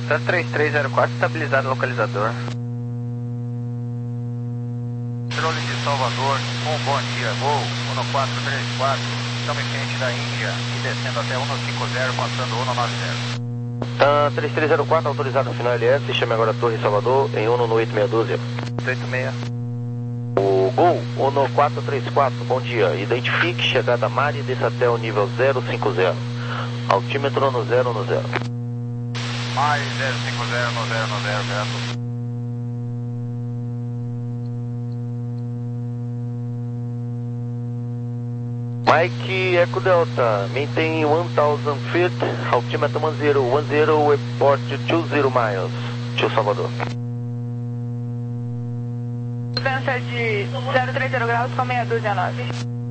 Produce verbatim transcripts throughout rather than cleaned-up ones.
Cessna três três zero quatro, estabilizado o localizador. Controle de Salvador, um bom dia, Gol, um quatro três quatro, estamos em frente da Índia e descendo até um cinco zero, passando um nove zero. Uh, três três zero quatro, autorizado final L S, chame agora a Torre Salvador, em um no oito meia dúzia. oito seis. O Gol, um quatro três quatro, bom dia, identifique chegada a mar e desça até o nível zero cinco zero. Altímetro no zero no zero. Mais zero cinco zero no zero no zero, certo? Mike Echo Delta, maintain one thousand feet, altimeter one zero one zero, report two zero miles, to Salvador. Distância de zero três zero graus com meia dúzia nove.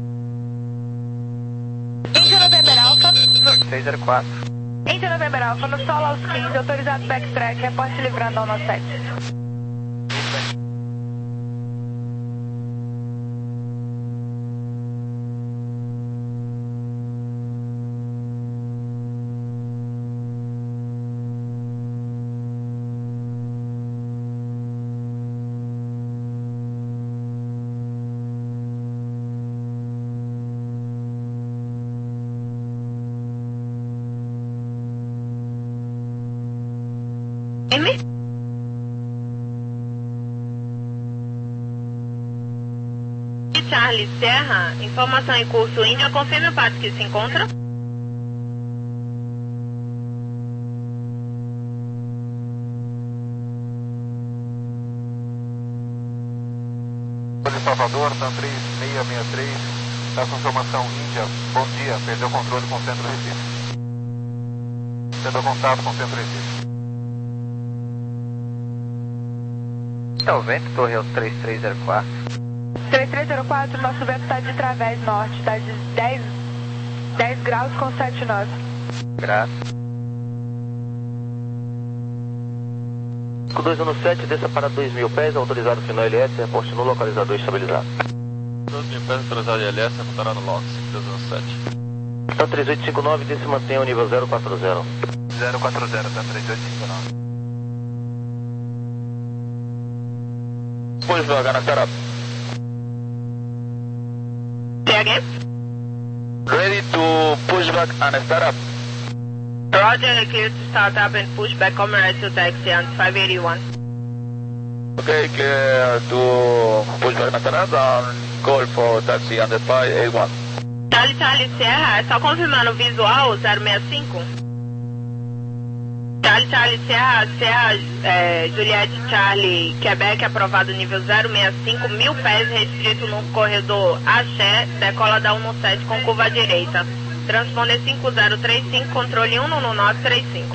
Índia November Alpha. seis zero quatro. Índia November Alpha, no solo aos quinze, autorizado backtrack, reporte livrando ao nosso sete. M? Charlie Serra, informação em curso Índia, confirme o pato que se encontra. De Salvador, TAM três seis seis três, está com informação Índia, bom dia, perdeu controle com o centro Recife. Tendo contato com o centro Recife. Tá o vento, Torre aos três três zero quatro. três três zero quatro, nosso vento está de través norte, está de dez, dez graus com sete nove. Graças. cinco dois um sete, desça para dois mil pés, autorizado final L S, reporte no localizador estabilizado. dois mil pés, autorizado L S, reportará no log, cinco dois um sete. TAM três oito cinco nove, desça e mantenha o nível zero quatro zero. zero quatro zero, TAM três oito cinco nove. Pushback and start up. Say again? Ready to push back and start up. Roger, clear to start up and push back commercial taxi on five eighty-one. Okay, clear to push back and start up and call for taxi on the five eighty-one. Charlie Charlie Serra, é só confirmando o visual zero seis cinco. Charlie Charlie Serra, Serra, é, Juliette Charlie, Quebec, aprovado nível zero seis cinco, mil pés, restrito no corredor Axé, decola da um sete com curva à direita. Transponder cinco zero três cinco, controle um nove três cinco.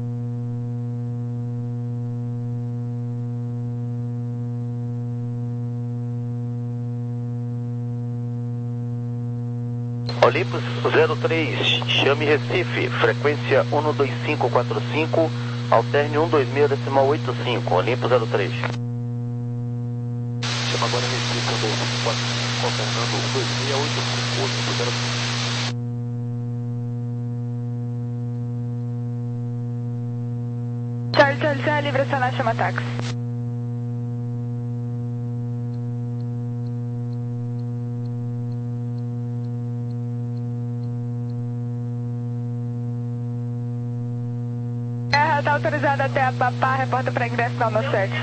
Olympus zero três, chame Recife, frequência um dois cinco quatro cinco, alterne um dois seis decimal oito cinco, Olympus zero três. Chama agora Recife um dois cinco quatro cinco, alternando um dois seis oito cinco, Olympus zero três. Charlie Charlie Serra, livre acionar, chama táxi. Está autorizada até a Papá, reporta para ingresso na no sete.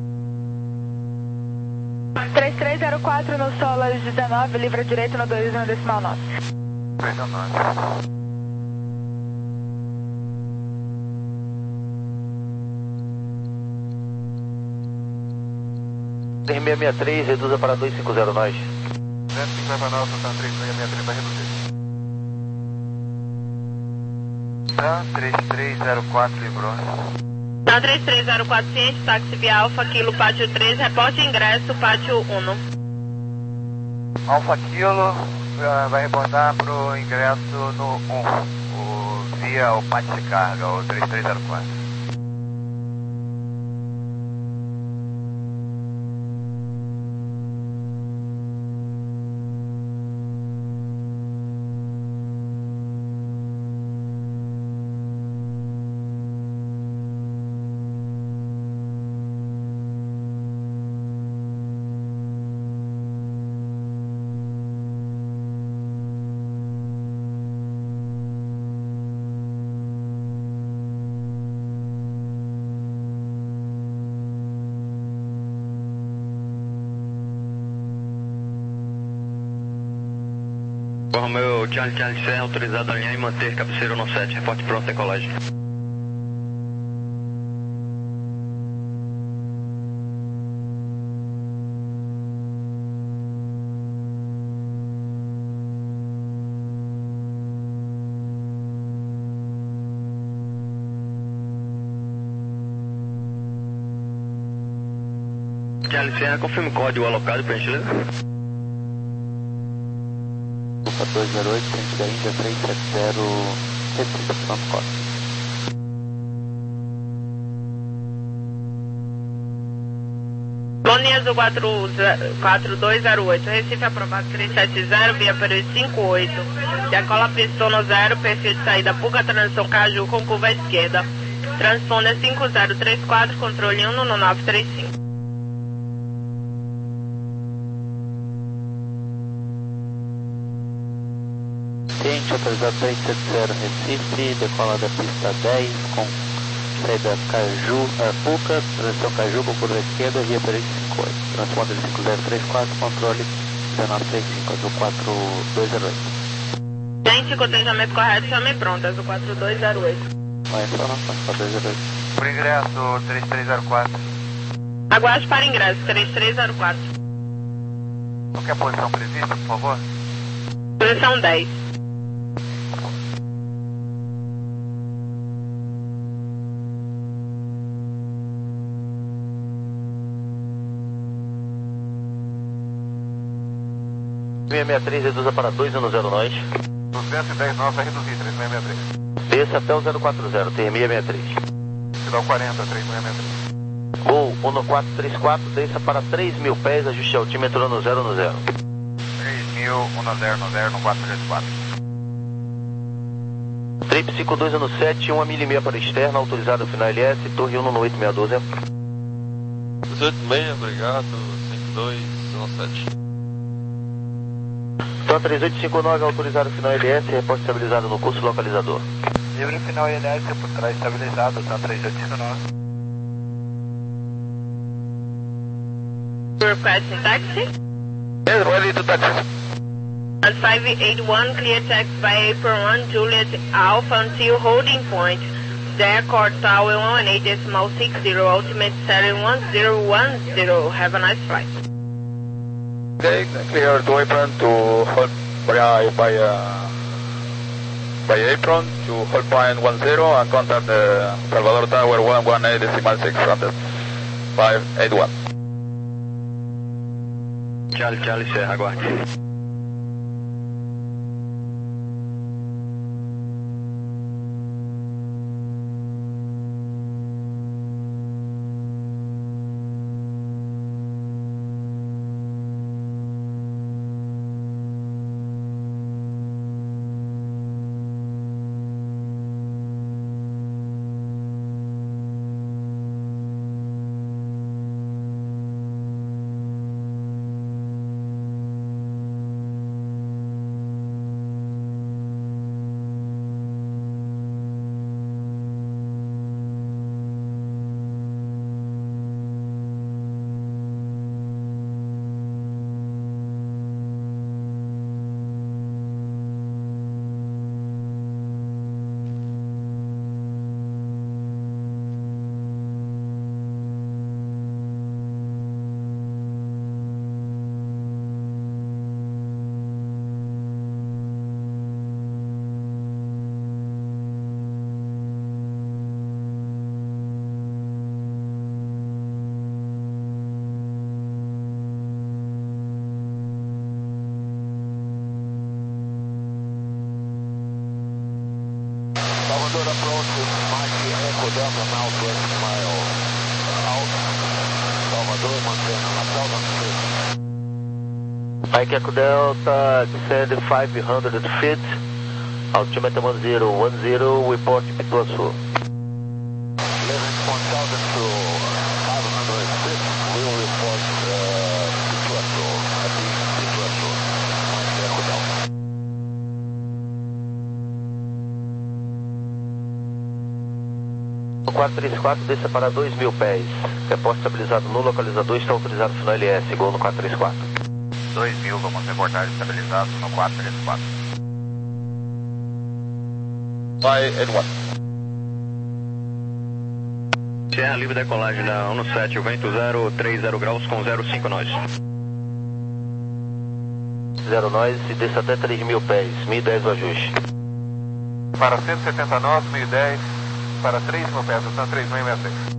três três zero quatro no solo às dezenove, livre à direita no dois no decimal nove. três seis seis três, reduza para dois cinco zero nós. zero cinco zero nove, TAM três seis seis três vai reduzir. TAM três três zero quatro, livrou. TAM três três zero quatro, ciente, táxi via Alfa, Kilo, pátio três, reporte ingresso, pátio um. Alfa Kilo uh, vai reportar para o ingresso no um, o, via o pátio de carga, o três três zero quatro. Romeu, Charlie Charlie Serra, autorizado a alinhar e manter cabeceira no sete, reporte pronto, decolagem. Charlie Serra, confirme o código alocado, por gentileza. dois zero oito, frente da Índia, três sete zero, Recife, Santo Costa. Londrina Azul quatro dois zero oito, Recife aprovado três sete zero, via Peru cinco oito. Decola pistão no zero, perfil de saída Puca, transição Caju com curva à esquerda. Transponder cinco zero três quatro, controle um no nove três cinco. Ciente, autorizado três sete zero, Recife, decola da pista dez, com saída Caju, uh, Puca, transição Caju com curva à esquerda, via Peru cinco oito. Transponder cinco zero três quatro, controle dezenove trinta e cinco, Azul quatro dois zero oito. Gente, cotejamento correto, chame pronto, Azul quatro dois zero oito. Vai informação, quatro dois zero oito. Por ingresso, três três zero quatro. Aguarde para ingresso, três três zero quatro. Qual que é a posição prevista, por favor? Posição dez. seis seis três, reduza para dois no zero nós. duzentos e dez nós vai reduzir, três seis seis três. Desça até o zero quatro zero, T M seis seis três. Final quarenta, três seis seis três. Gol um quatro três quatro, desça para três mil pés, ajuste altímetro no zero no zero. três mil, um zero no zero, no quatro três quatro. Trip cinco dois no sete, uma milha e meia para externa, autorizado final L S, torre um no oito seis um dois. dezoito e meia, obrigado, cinco dois no sete. Então três oito cinco nove, autorizado final L S, reporte estabilizado no curso localizador. Livre final L S, por trás estabilizado, tá três oito cinco nove. Requesting taxi. Yes, ready to taxi. At five eight one, clear taxi by April one, Juliet Alpha until holding point. There, Court Tower one eight decimal six zero, ultimate setting one zero one zero. Have a nice flight. Okay, clear to apron to hold by, by, uh, by apron to hold point one zero and contact the Salvador Tower one one eight decimal six hundred five eight one. Charlie, Charlie, Serra, aguarde. Salvador approach with Mike Echo Delta Southwest mile out. Salvador mantendo a thousand feet. Mike Echo Delta, descend five hundred feet, altimeter one zero one zero, report Pituaçu. eleven one thousand to five hundred feet, we'll report uh, Pituaçu, at the Pituaçu, Mike Echo Delta. quatro três quatro, desça para dois mil pés. Reporte estabilizado no localizador, está autorizado final L S, gol no quatro três quatro. dois mil, vamos reportar estabilizado no quatro três quatro. five eight one. Sierra livre decolagem da um sete, o vento zero três zero graus com zero cinco nós. zero nós e desça até três mil pés, mil e dez o ajuste. Para cento e setenta nós, mil e dez, para três mil pés, então três mil e sessenta e seis.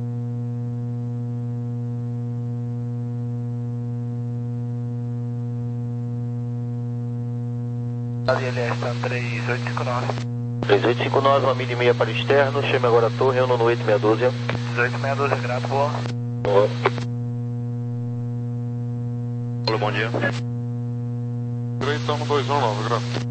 A D L S está três oito cinco nove. três oito cinco nove, uma milha e meia para externo, chame agora a torre, uno no oito meia dúzia. dezoito meia dúzia, grato, boa. Boa. Olá, bom dia. Direita um dois um nove, grato.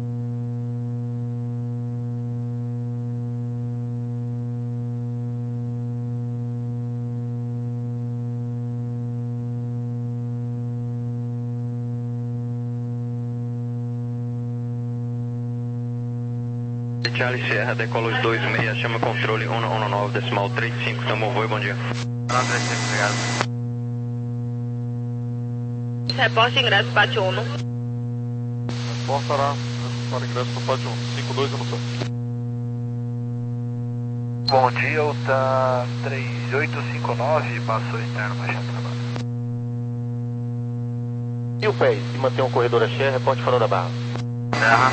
Charlie Sierra, decola os dois meia, chama controle um um nove, decimal três cinco, tamo voo, bom dia. Obrigado. Reporte ingresso, Pátio Uno. Portará para ingresso no Pátio um, cinco dois um sete. Bom dia, o tá três oito cinco nove, passou externo, baixando trabalho. E o pés, se mantém um corredor a Xé, reporte fora da barra. Terra.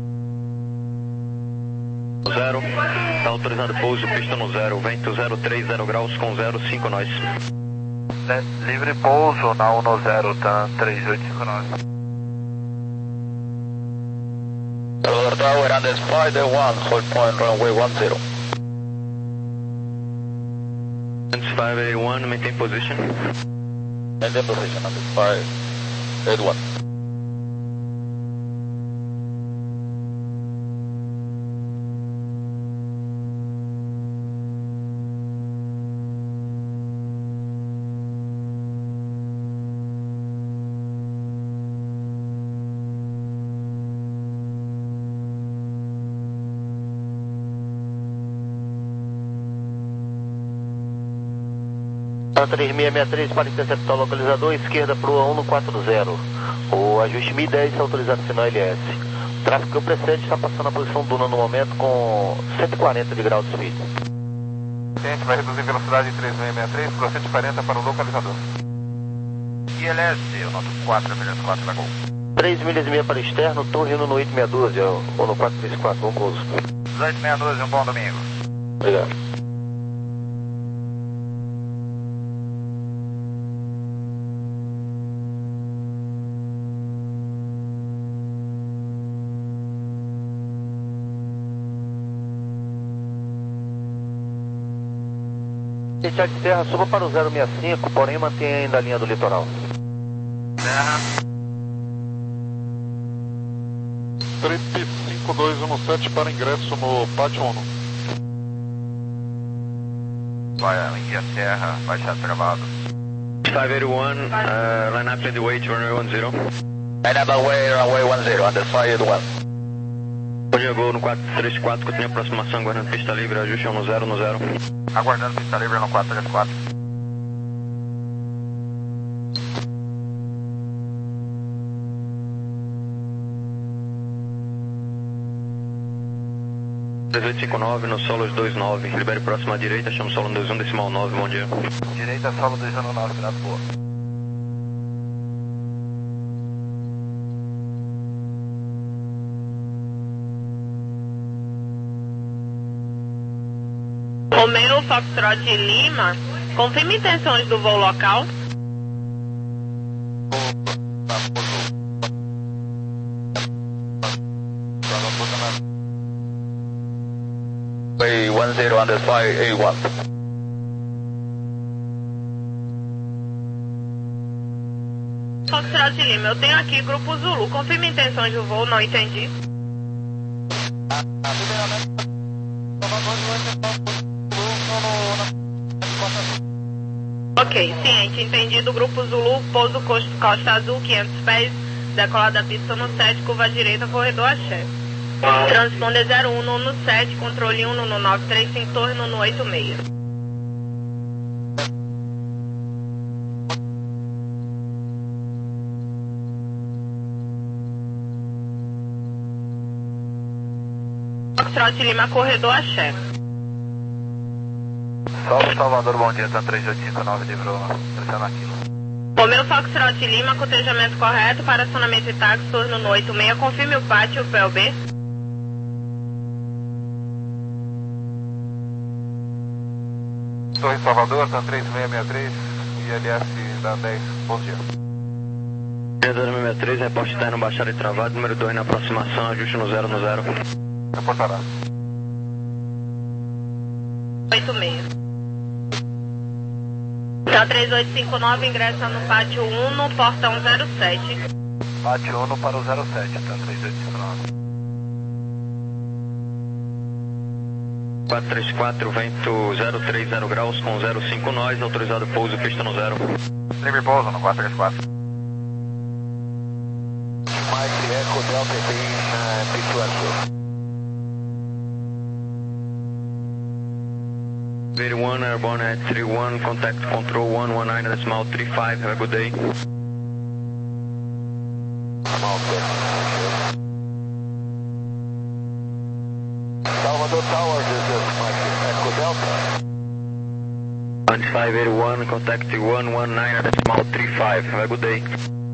Zero, tá autorizado pouso, pista no zero, vento zero três zero graus com zero cinco nós. Livre pouso na um zero, tá três oito cinco nove. Salvador Tower, and five one, hold point runway one zero. five eight one, maintain position. Maintain position, and five eight one. três seis seis três para interceptar o localizador, esquerda para o um quatro zero. O ajuste mil e dez autorizado sinal L S. O tráfego que eu precede está passando a posição Duna no momento com cento e quarenta de grau de speed. A gente vai reduzir velocidade de três seis seis três para cento e quarenta para o localizador. I L S, eu noto quatro milhas quatro da Gol. três milhas e meia para externo, torre indo no oito meia dúzia, ou no quatro três quatro, bom pouso. dezoito meia dúzia, um bom domingo. Obrigado. Charlie Serra, suba para o zero seis cinco, porém mantenha ainda a linha do litoral. Terra. Trip cinco dois um sete para ingresso no Pátio um. Vai, India Serra, baixado travado. five eight one, uh, line up and wait, runway one zero. Line up away, runway one zero, and five eight one. Bom dia, Gol no quatro três quatro, continua a aproximação, aguardando pista livre, ajuste um zero no zero. Aguardando pista livre no quatro três quatro. três oito cinco nove, no solo dois nove, libere próxima à direita, chama solo dois um, decimal nove, bom dia. Direita, solo dois um nove, grato, boa. Romeo Foxtrot Lima, confirme intenções do voo local. Way one zero, and five eight one. Foxtrot Lima, eu tenho aqui Grupo Zulu, confirme intenções do voo, não entendi. Ok, ciente, entendido. Grupo Zulu, pouso Costa, Costa Azul, quinhentos pés, decolada da pista no sete, curva direita, corredor Axé. Transponder zero um no sete, controle um no nove três cinco, torre no oito seis. Foxtrot Lima, corredor Axé. Salve Salvador, bom dia, tá três oito cinco nove, livrou, pressiona aquilo. Romeu Foxtrot Lima, cotejamento correto para acionamento e táxi, turno no oito seis, confirme o pátio, P L B. Torre Salvador, tá três seis seis três, I L S da dez, bom dia. seis seis três, reporte externo, baixada e travado, número dois na aproximação, ajuste no zero no zero. Reportará. oito seis. Tá três oito cinco nove, ingressa no pátio um, no portão zero sete. Pátio um para o zero sete, tá três oito cinco nove. quatro três quatro, vento zero três zero graus com zero cinco nós, autorizado pouso, pista no zero. Livre pouso no quatro três quatro. Mike Echo Delta Beam, P dois Azul. eighty-one, airborne at three one, contact control one one nine decimal three five, have a good day. Salvador Tower, this is Mike Echo Delta. one five eight one, contact one one nine decimal three five, have a good day.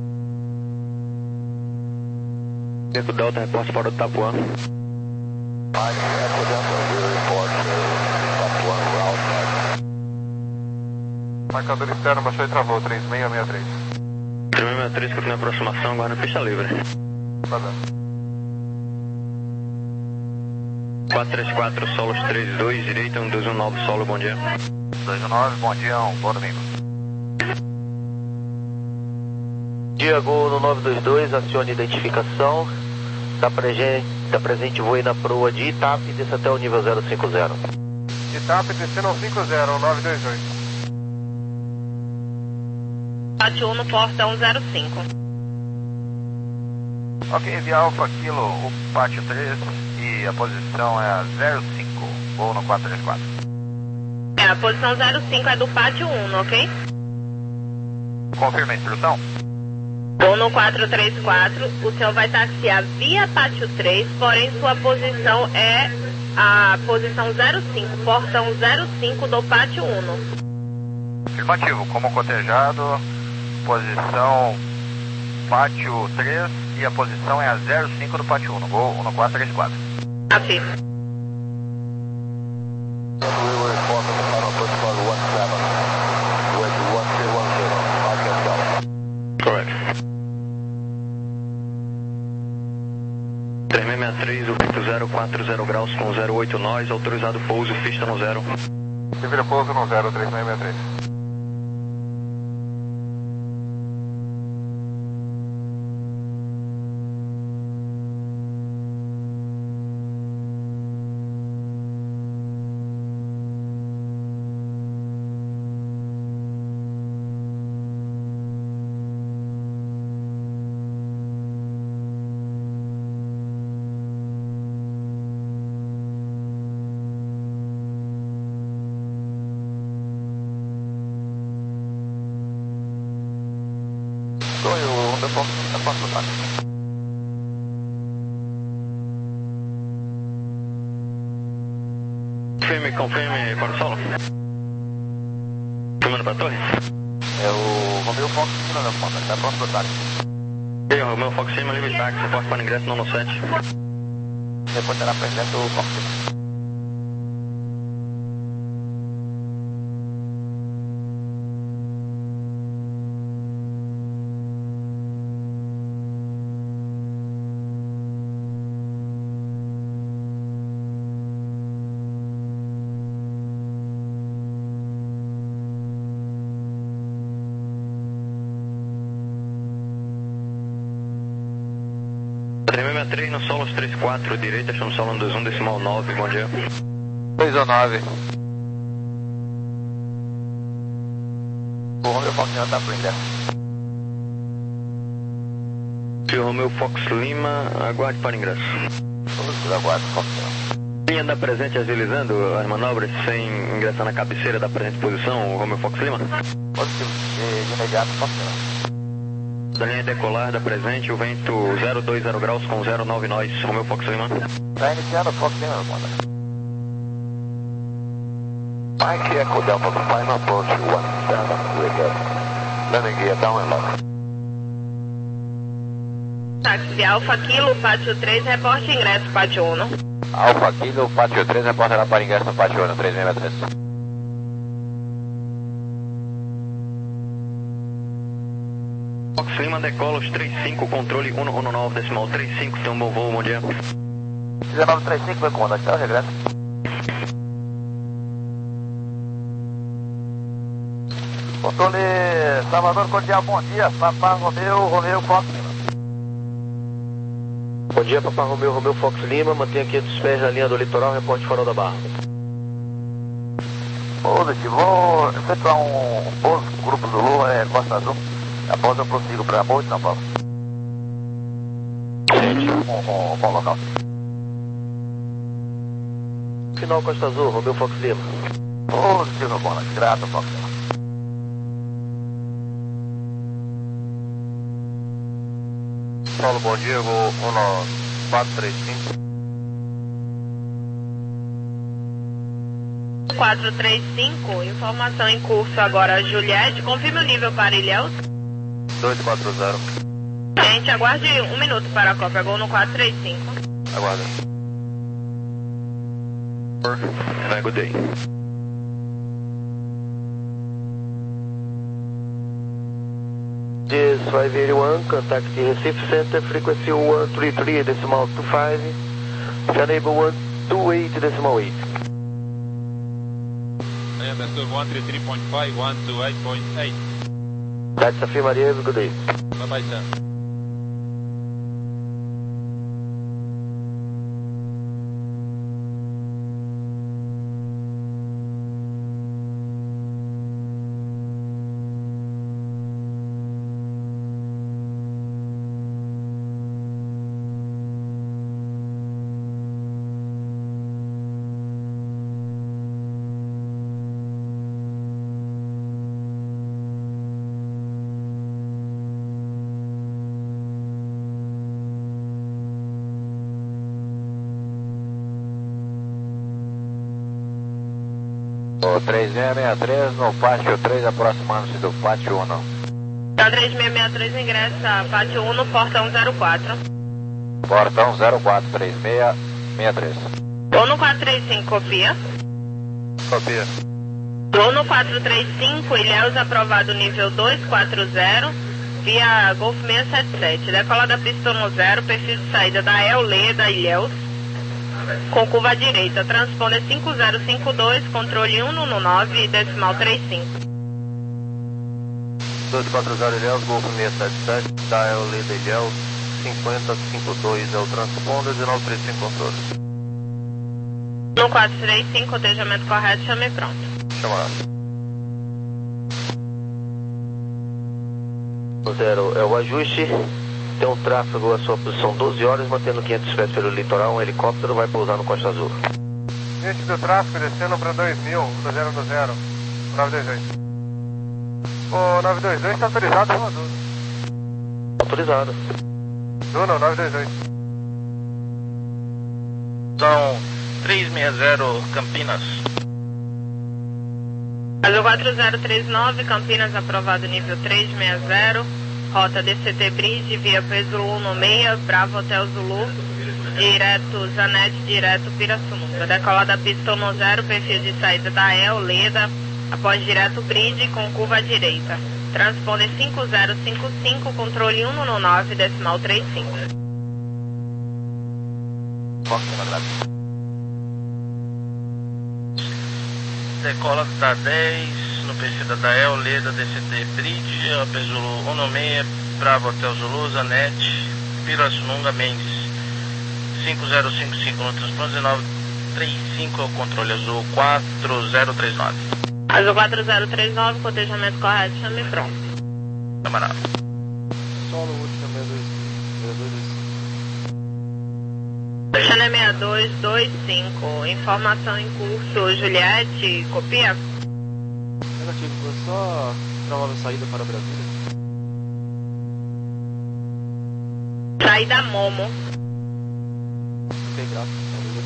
Echo Delta, reporte para o Tapuã. Mike Echo Delta, we report uh, Tapuã route. Marcador externo, baixou e travou, três seis seis três. três seis seis três, continua a aproximação, agora na pista livre. Padrão. quatro três quatro, solos três dois, direita, um dois um nove, solo, bom dia. dois um nove, bom dia, um bom domingo. Diego no nove dois dois, acione identificação. Da, prege, da presente voe na proa de Itap e desça até o nível zero cinco zero. Itap descendo ao cinco zero, nove dois dois. Pátio um no portão zero cinco. Ok, via Alfa Kilo, o pátio três e a posição é a zero cinco, voo no quatro três quatro. É, a posição zero cinco é do pátio um, ok? Confirma a instrução? Voo no quatro três quatro, o senhor vai taxiar via pátio três, porém sua posição é a posição zero cinco, portão zero cinco do pátio um. Afirmativo, como cotejado, posição pátio três e a posição é a zero cinco do pátio um, voo no quatro três quatro. Afirma. We will report on the final protocol one seven with one three one zero, Mike Echo Delta. Correct. três seis seis três, o vento zero quatro zero graus com zero oito nós, autorizado pouso, pista no zero. Livre pouso no zero três seis seis três. Sonho, Romeu Fox, tá passando tá? Confirme, confirme para o solo. Filmando para a torre. É o Romeu Fox, não, não, não, tá próximo do táxi. E aí, Romeu Fox Lima, livre táxi, reporte para ingresso no sete. Reportará presente o Fox. três seis seis três no solos três quatro, direita, chama solo um dois um decimal nove, bom dia. dois um nove. O Romeu Fox já tá por ingresso. Senhor Romeu Fox Lima, aguarde para ingresso. Todos aguardam, Fox. Linha da presente agilizando as manobras sem ingressar na cabeceira da presente posição, o Romeu Fox Lima. Positivo, de, de imediato, Fox. Da linha decolar da presente, o vento zero dois zero graus com zero nove nós, Romeu Fox Lima. Tá iniciando o Fox Lima, comanda. Mike Echo Delta final approach one seven with uh, landing gear down and lock. Táxi Alfa Kilo, Pátio três, reporte ingresso, Pátio um. Alfa Kilo, Pátio três, reportará para ingresso no Pátio um, três seis três. Fox Lima, decola os trinta e cinco, controle um um nove, decimal trinta e cinco, então bom voo, bom dia. dezenove trinta e cinco, vai comandante, tá? Regresso. Controle Salvador Cordial, bom dia, Papá Romeu, Romeu Fox Lima. Bom dia, Papá Romeu, Romeu Fox Lima, mantenha quinhentos pés na linha do litoral, reporte Farol da Barra. Positivo, vou efetuar um pouso com o grupo Zulu, é Costa Azul. Após eu prossigo para Morro de São Paulo. Com, com, com o local. Final Costa Azul, Romeu Fox Lima. Positivo, bom, grato, Fox Lima. Paulo, bom dia, vou um quatro três cinco. quatro três cinco, informação em curso agora, Juliette, confirme o nível para Ilhéus. dois quatro zero. Gente, aguarde um minuto para a cópia, gol no quatro três cinco. Aguarda. And a good day. This five eighty-one, contact Recife Center, frequency one three three decimal two five, enable one two eight decimal eight. I understood one three three point five, one two eight point eight. That's affirmative, good day. Bye bye, sir. O três seis seis três no Pátio três, aproximando-se do Pátio um. Tá três seis seis três, ingressa Pátio um, portão zero quatro. Portão zero quatro três seis seis três. Ou no quatro três cinco, copia. Copia. Ou no quatro três cinco, Ilhéus aprovado nível dois quatro zero, via Golf seis sete sete. Decola da pista no zero, perfil de saída da El Leda, Ilhéus, com curva à direita. Transponder cinco zero cinco dois, controle um um nove, decimal trinta e cinco. dois quatro zero Ilhéus, Golf seis sete sete, da El Leda Ilhéus, cinquenta cinquenta e dois é o transponder, dezenove trinta e cinco controle. No quatro três cinco, cotejamento correto, chame pronto. Chamado. Zero, é o ajuste, tem um tráfego à sua posição doze horas, mantendo quinhentos pés pelo litoral, um helicóptero vai pousar no Costa Azul. Gente do tráfego descendo para dois mil, do zero do zero, nove dois dois. O nove dois dois está autorizado, voador. Autorizado. Duno, nove dois dois. São três seis zero Campinas. Azul quatro zero três nove, Campinas aprovado nível três seis zero, rota D C T Bridge, via Zulu no seis, Bravo Hotel Zulu, direto Zanete, direto Pirassununga. Decola da pista no zero, perfil de saída da El Leda, após direto Bridge com curva à direita. Transponder cinco zero cinco cinco, controle um um nove, decimal trinta e cinco. Decola da dez, no perfil da Dael, Leda, D C T Bridge, A P Zulu um seis, Bravo Hotel Zulu, Zanete, Pirassununga, Mendes. cinco zero cinco cinco no transponder, dezenove trinta e cinco é o controle azul quatro zero três nove. Azul quatro zero três nove, cotejamento correto, chame pronto. Camarada. Solo último seis dois cinco. Channel seis dois dois cinco, informação em curso, Juliette, copia? Negativo, vou só travar a saída para Brasília. Saída Momo. Ok, graças.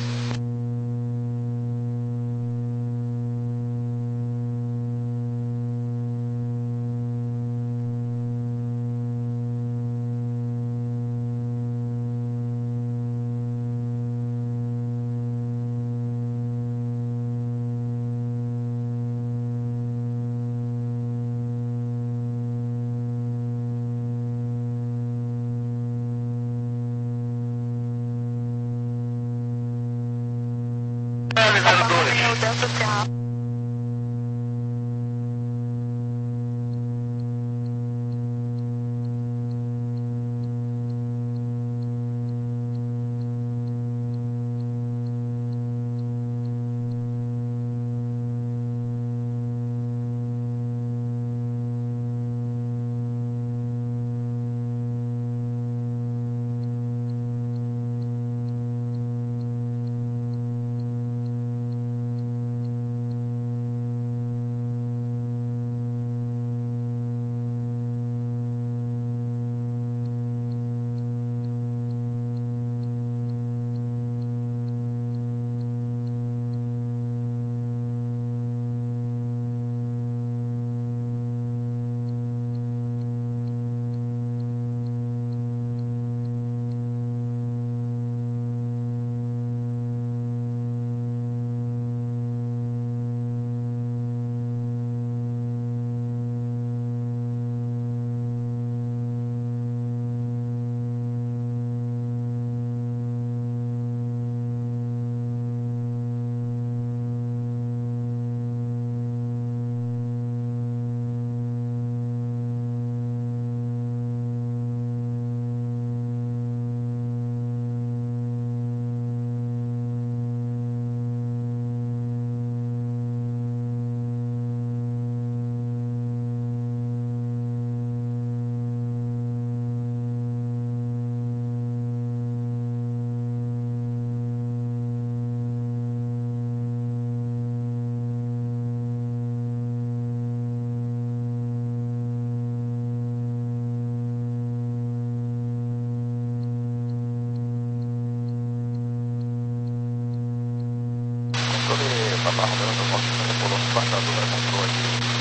Papá Romero, eu posso fazer por outro passador para controle.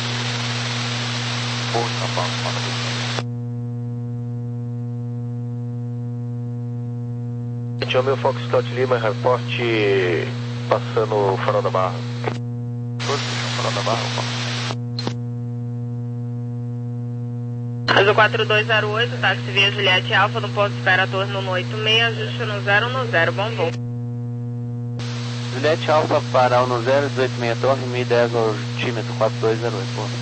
Porto, São Paulo, manda aqui. Tinha o meu Foxtrot Lima, reporte passando o farol da Barra. Todos o farol da Barra, Azul quatro dois zero oito, táxi via Juliette Alfa, no ponto de espera torno no oito seis, ajuste no zero no zero, bom voo. Juliette Alfa para no zero, dezoito meia torre, mil e dez altímetro, quatro dois zero oito, bom.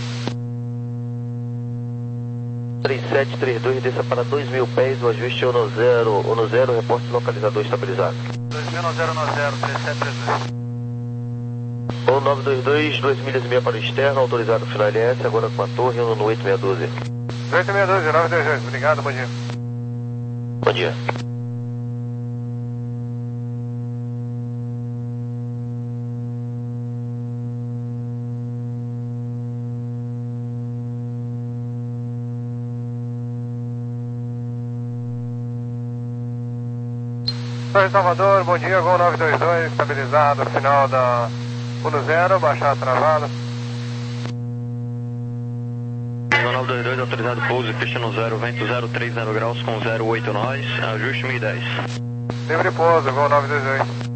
três sete três dois, desça para dois mil pés, o ajuste é no zero, ou no zero, reporte localizador estabilizado. dois mil no zero no zero, três sete três dois. um nove dois dois, duas milhas e meia para o externo, autorizado final L S, agora com a torre, um no oito seis um dois. oito seis dois, nove dois dois, obrigado, bom dia. Bom dia. Torre Salvador, bom dia, Gol nove dois dois, estabilizado, final da um no zero, baixar travado. Gol nove dois dois, autorizado pouso, pista no zero, vento zero três zero graus com zero oito nós, ajuste mil e dez. Livre pouso, Gol nove dois dois.